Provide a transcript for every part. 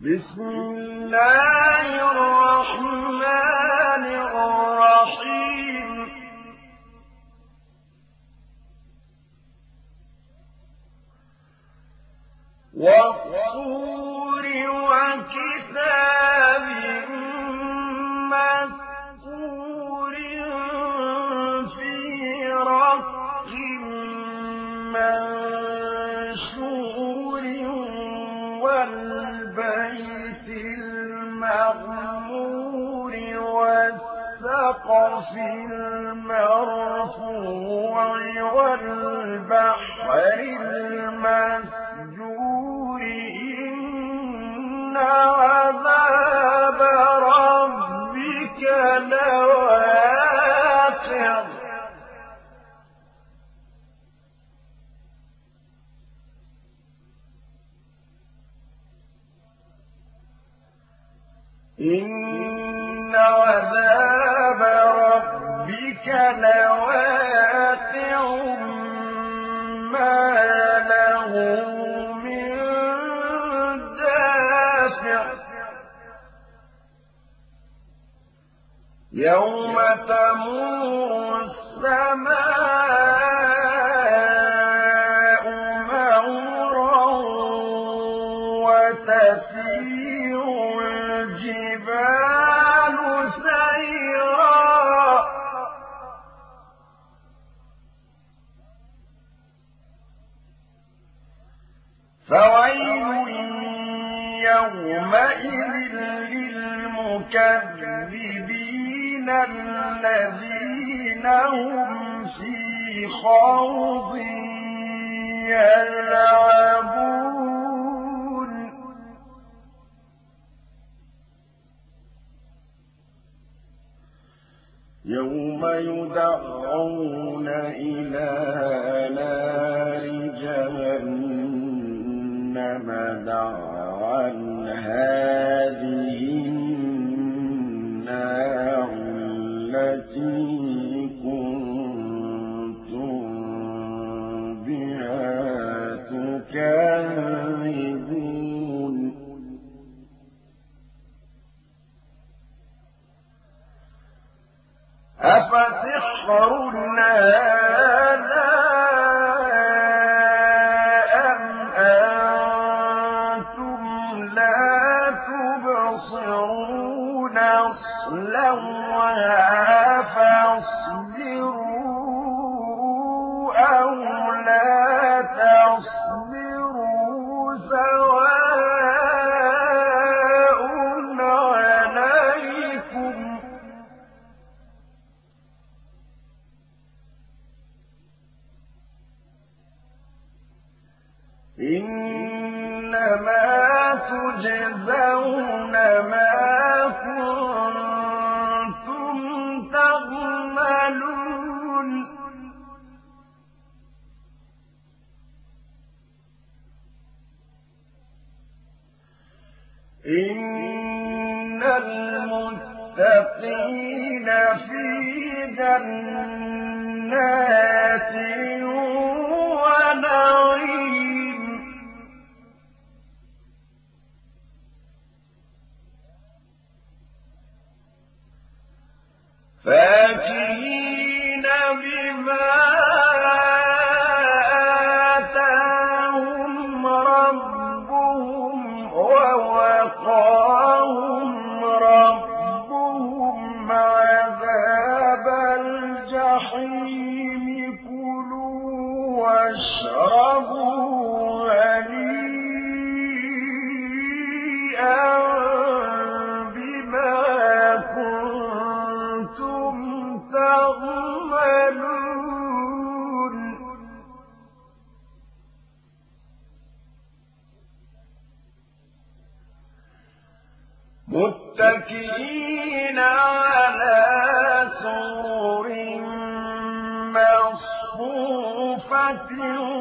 بسم الله الرحمن الرحيم والطور وكتاب مسطور في رق منشور والبيت المعمور والسقف المرفوع والبحر المسجور إن عذاب ربك لواقع إن عذاب ربك لواقع ما له من دافع يوم تمور السماء مورا وتسير الجبال سيرا فويل يومئذ للمكذبين الذين هم في خوض يلعبون يوم يدعون إلى نار جهنم دعوا هذه النار التي كنتم بها تكذبون أفسحر هذا أم أنتم لا تبصرون اصلوها فاصبروا أو لا تصبروا سواء عليكم إنما تجزون ما كنتم تعملون إن المتقين في جنات ونعيم فاكهين بما آتاهم ربهم ووقاهم ربهم عذاب الجحيم كلوا واشربوا هنيئا بما كنتم تعملون متكئين على سرر مصفوفة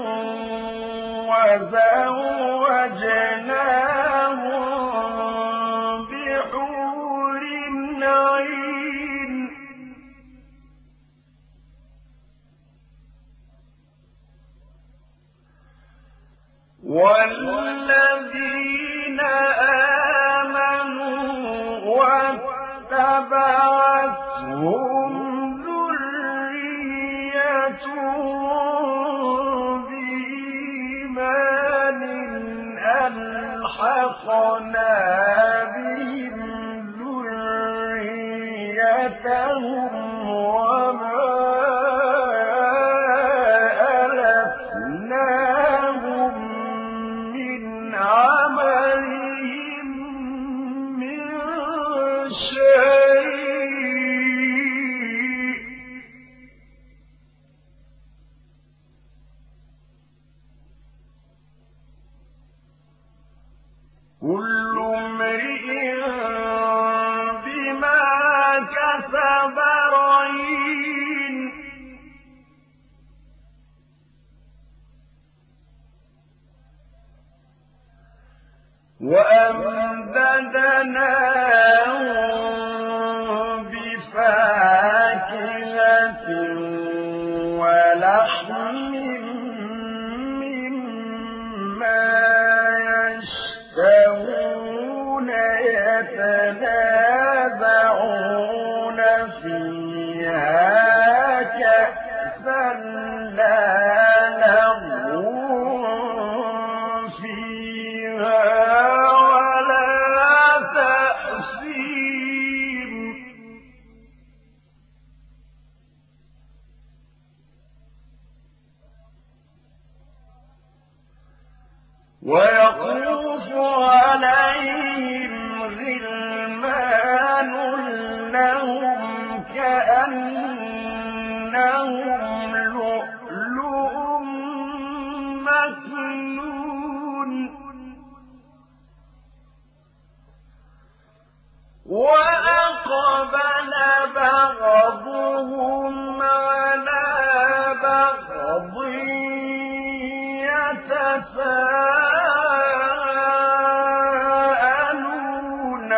وزوجناهم بحور عين والذين اتبعتهم ذريتهم بإيمان ألحقنا بهم ذريتهم وما ألتناهم من عملهم من شيء كل امرئ بما كسب رهين وأمددناهم بفاكهة ولحم مما يشتهون يتنازعون فيها كأسا لا لغو فيها ولا تأثيم ويطوف عليهم غلمان لهم كأنهم لؤلؤ مكنون وأقبل بعضهم على بعض يتساءلون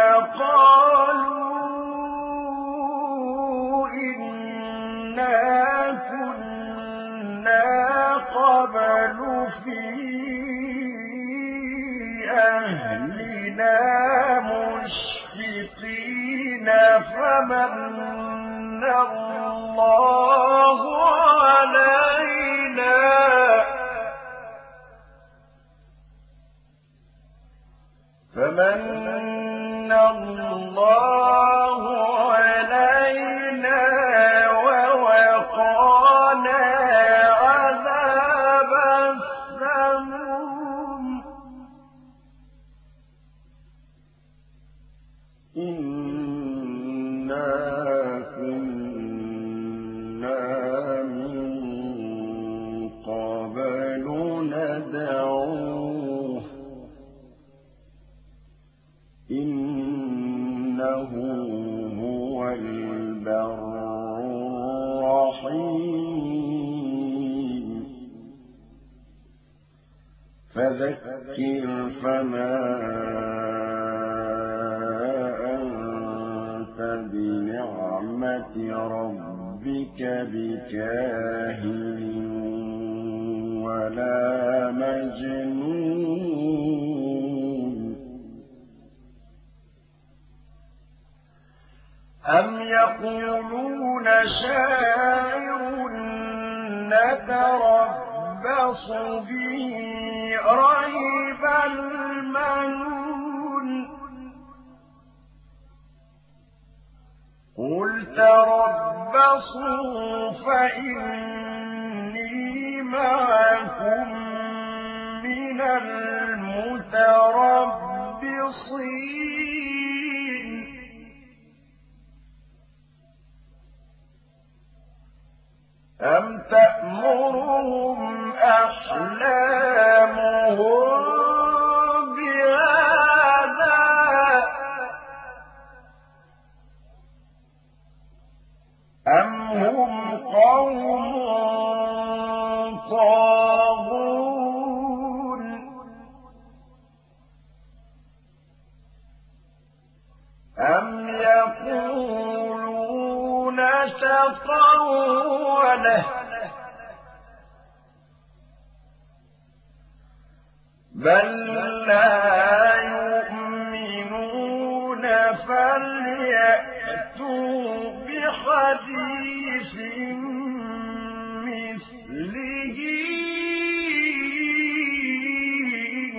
قالوا إنا كنا قبل في أهلنا مشفقين فمن الله علينا ووقانا عذاب السموم إنا كنا من قبل ندعوه إنه هو البر الرحيم فذكر فما أنت بنعمة ربك بكاهن ولا مجنون أم يقولون شاعر نتربص به ريب المنون قل تربصوا فإني معكم من المتربصين أم تأمرهم أحلامهم بهذا أم هم قوم طاغون أم يقولون تقوله بل لا يؤمنون فليأتوا بحديث مثله إن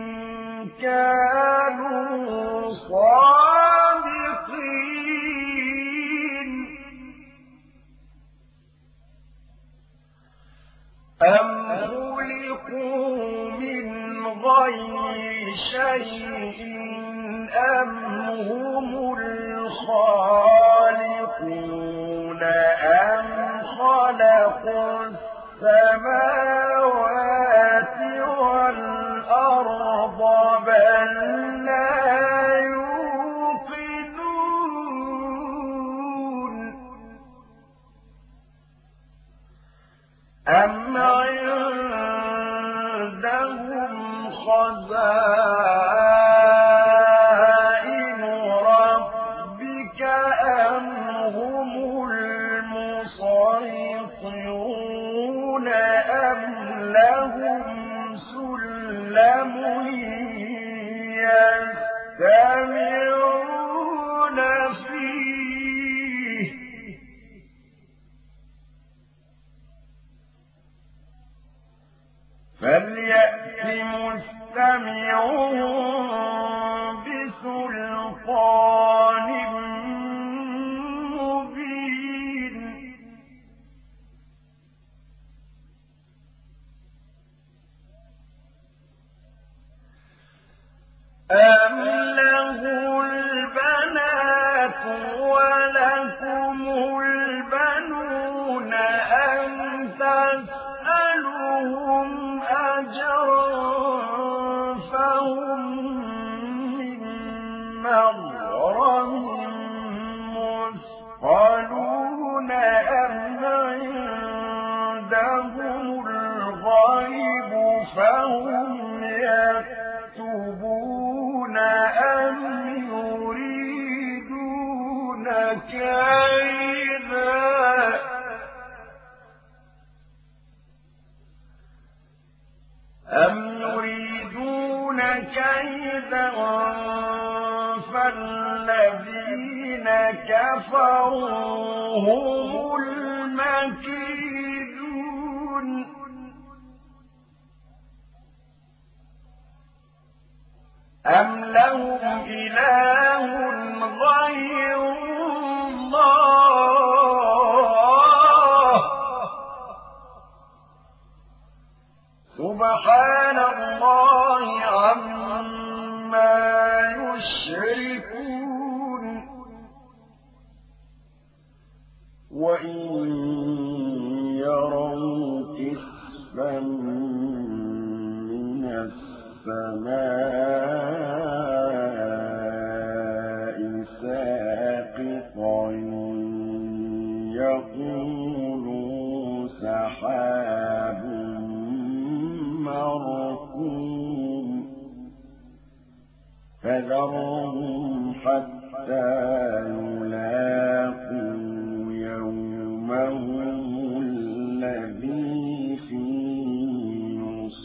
كانوا صادقين أم خلقوا من غير شيء أم هم الخالقون أم خلقوا السماوات والأرض بل لا يوقنون أم عندهم خزائن ربك أم هم المسيطرون أم لهم سلم يستمعون فيه فليأت مستمعهم بسلطان مبين أم له البنات ولكم البنون أم تسألهم أجرا فهم من مغرم مثقلون أم عندهم الغيب فهم يكتبون أم يريدون كيدا فالذين كفروا هم المكيدون أم لهم إله غير الله سبحان الله عما يشركون وإن يروا كسفا من السماء ساقطا يقولوا سحاب مركوم فذرهم حتى يلاقوا يومهم الذي فيه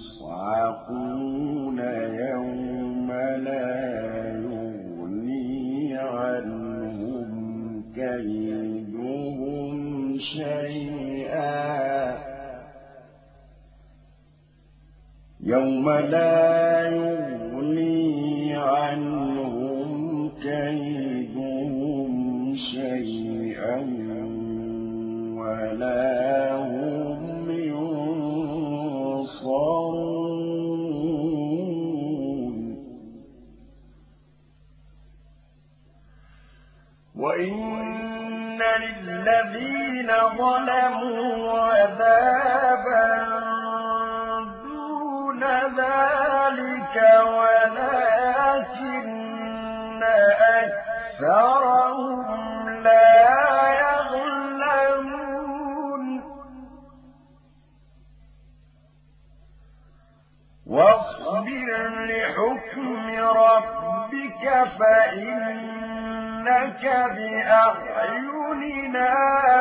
يصعقون يوم لا يغني عنهم كيدهم شيئا يوم لا يغني عنهم كيدهم شيئا ولا هم ينصرون وإن للذين ظلموا عذابا ذلك ولكن أكثرهم لا يعلمون واصبر لحكم ربك فإنك بأعيننا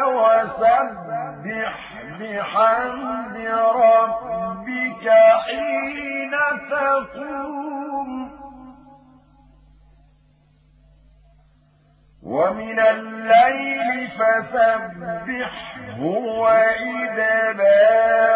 وسبح بحمد ربك حين تقوم ومن الليل فسبحه وإدبار